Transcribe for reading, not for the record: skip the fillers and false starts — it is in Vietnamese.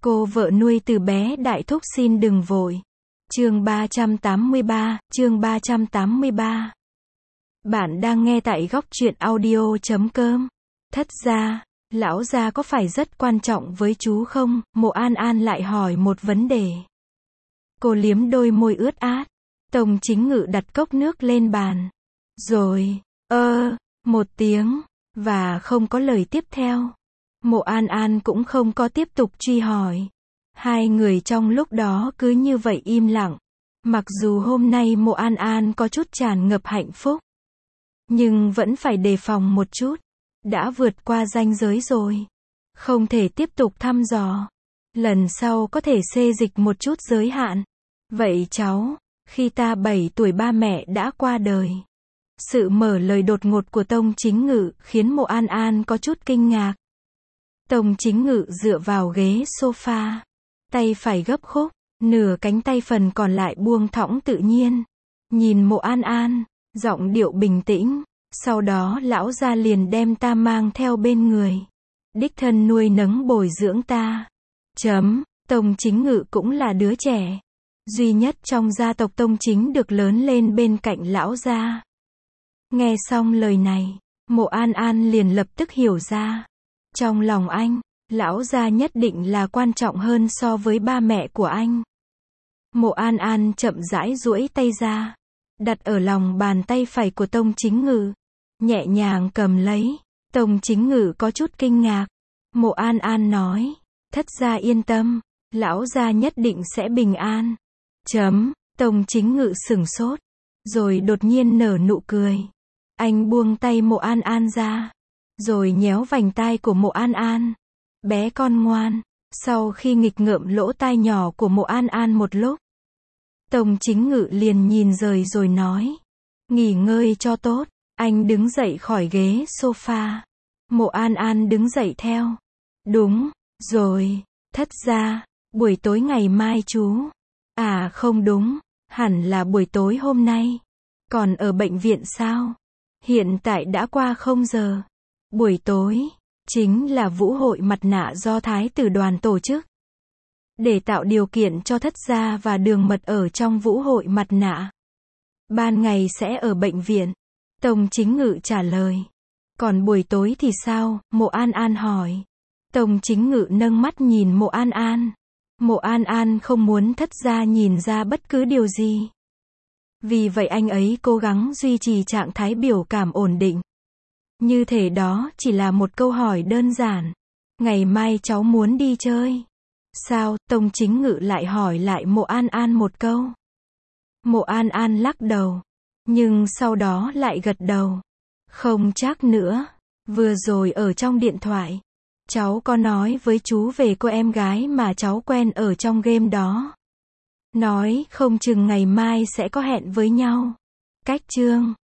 Cô vợ nuôi từ bé đại thúc xin đừng vội. Chương 383. Bạn đang nghe tại góc truyện audio.com. Thất gia, lão gia có phải rất quan trọng với chú không? Mộ An An lại hỏi một vấn đề. Cô liếm đôi môi ướt át. Tông Chính Ngự đặt cốc nước lên bàn. Rồi, một tiếng, và không có lời tiếp theo. Mộ An An cũng không có tiếp tục truy hỏi. Hai người trong lúc đó cứ như vậy im lặng. Mặc dù hôm nay Mộ An An có chút tràn ngập hạnh phúc, nhưng vẫn phải đề phòng một chút. Đã vượt qua ranh giới rồi, không thể tiếp tục thăm dò. Lần sau có thể xê dịch một chút giới hạn. Vậy cháu, khi ta 7 tuổi ba mẹ đã qua đời. Sự mở lời đột ngột của Tông Chính Ngự khiến Mộ An An có chút kinh ngạc. Tông Chính Ngự dựa vào ghế sofa, tay phải gấp khúc, nửa cánh tay phần còn lại buông thõng tự nhiên. Nhìn Mộ An An, giọng điệu bình tĩnh, sau đó lão gia liền đem ta mang theo bên người. Đích thân nuôi nấng bồi dưỡng ta. Tông Chính Ngự cũng là đứa trẻ duy nhất trong gia tộc Tông Chính được lớn lên bên cạnh lão gia. Nghe xong lời này, Mộ An An liền lập tức hiểu ra. Trong lòng anh, lão gia nhất định là quan trọng hơn so với ba mẹ của anh. Mộ An An chậm rãi duỗi tay ra, đặt ở lòng bàn tay phải của Tông Chính Ngự, nhẹ nhàng cầm lấy. Tông Chính Ngự có chút kinh ngạc. Mộ An An nói, thất gia yên tâm, lão gia nhất định sẽ bình an. Tông Chính Ngự sửng sốt, rồi đột nhiên nở nụ cười. Anh buông tay Mộ An An ra, rồi nhéo vành tai của Mộ An An. Bé con ngoan. Sau khi nghịch ngợm lỗ tai nhỏ của Mộ An An một lúc, Tông Chính Ngự liền nhìn rời rồi nói, nghỉ ngơi cho tốt. Anh đứng dậy khỏi ghế sofa. Mộ An An đứng dậy theo. Đúng rồi, thất gia, buổi tối ngày mai chú. À không đúng, hẳn là buổi tối hôm nay. Còn ở bệnh viện sao? Hiện tại đã qua 0 giờ. Buổi tối chính là vũ hội mặt nạ do Thái tử đoàn tổ chức, để tạo điều kiện cho thất gia và Đường Mật ở trong vũ hội mặt nạ. Ban ngày sẽ ở bệnh viện. Tông Chính Ngự trả lời. Còn buổi tối thì sao? Mộ An An hỏi. Tông Chính Ngự nâng mắt nhìn Mộ An An. Mộ An An không muốn thất gia nhìn ra bất cứ điều gì. Vì vậy anh ấy cố gắng duy trì trạng thái biểu cảm ổn định. Như thể đó chỉ là một câu hỏi đơn giản. Ngày mai cháu muốn đi chơi. Sao? Tông Chính Ngự lại hỏi lại Mộ An An một câu. Mộ An An lắc đầu, nhưng sau đó lại gật đầu. Không chắc nữa. Vừa rồi ở trong điện thoại, cháu có nói với chú về cô em gái mà cháu quen ở trong game đó. Nói không chừng ngày mai sẽ có hẹn với nhau. Cách chương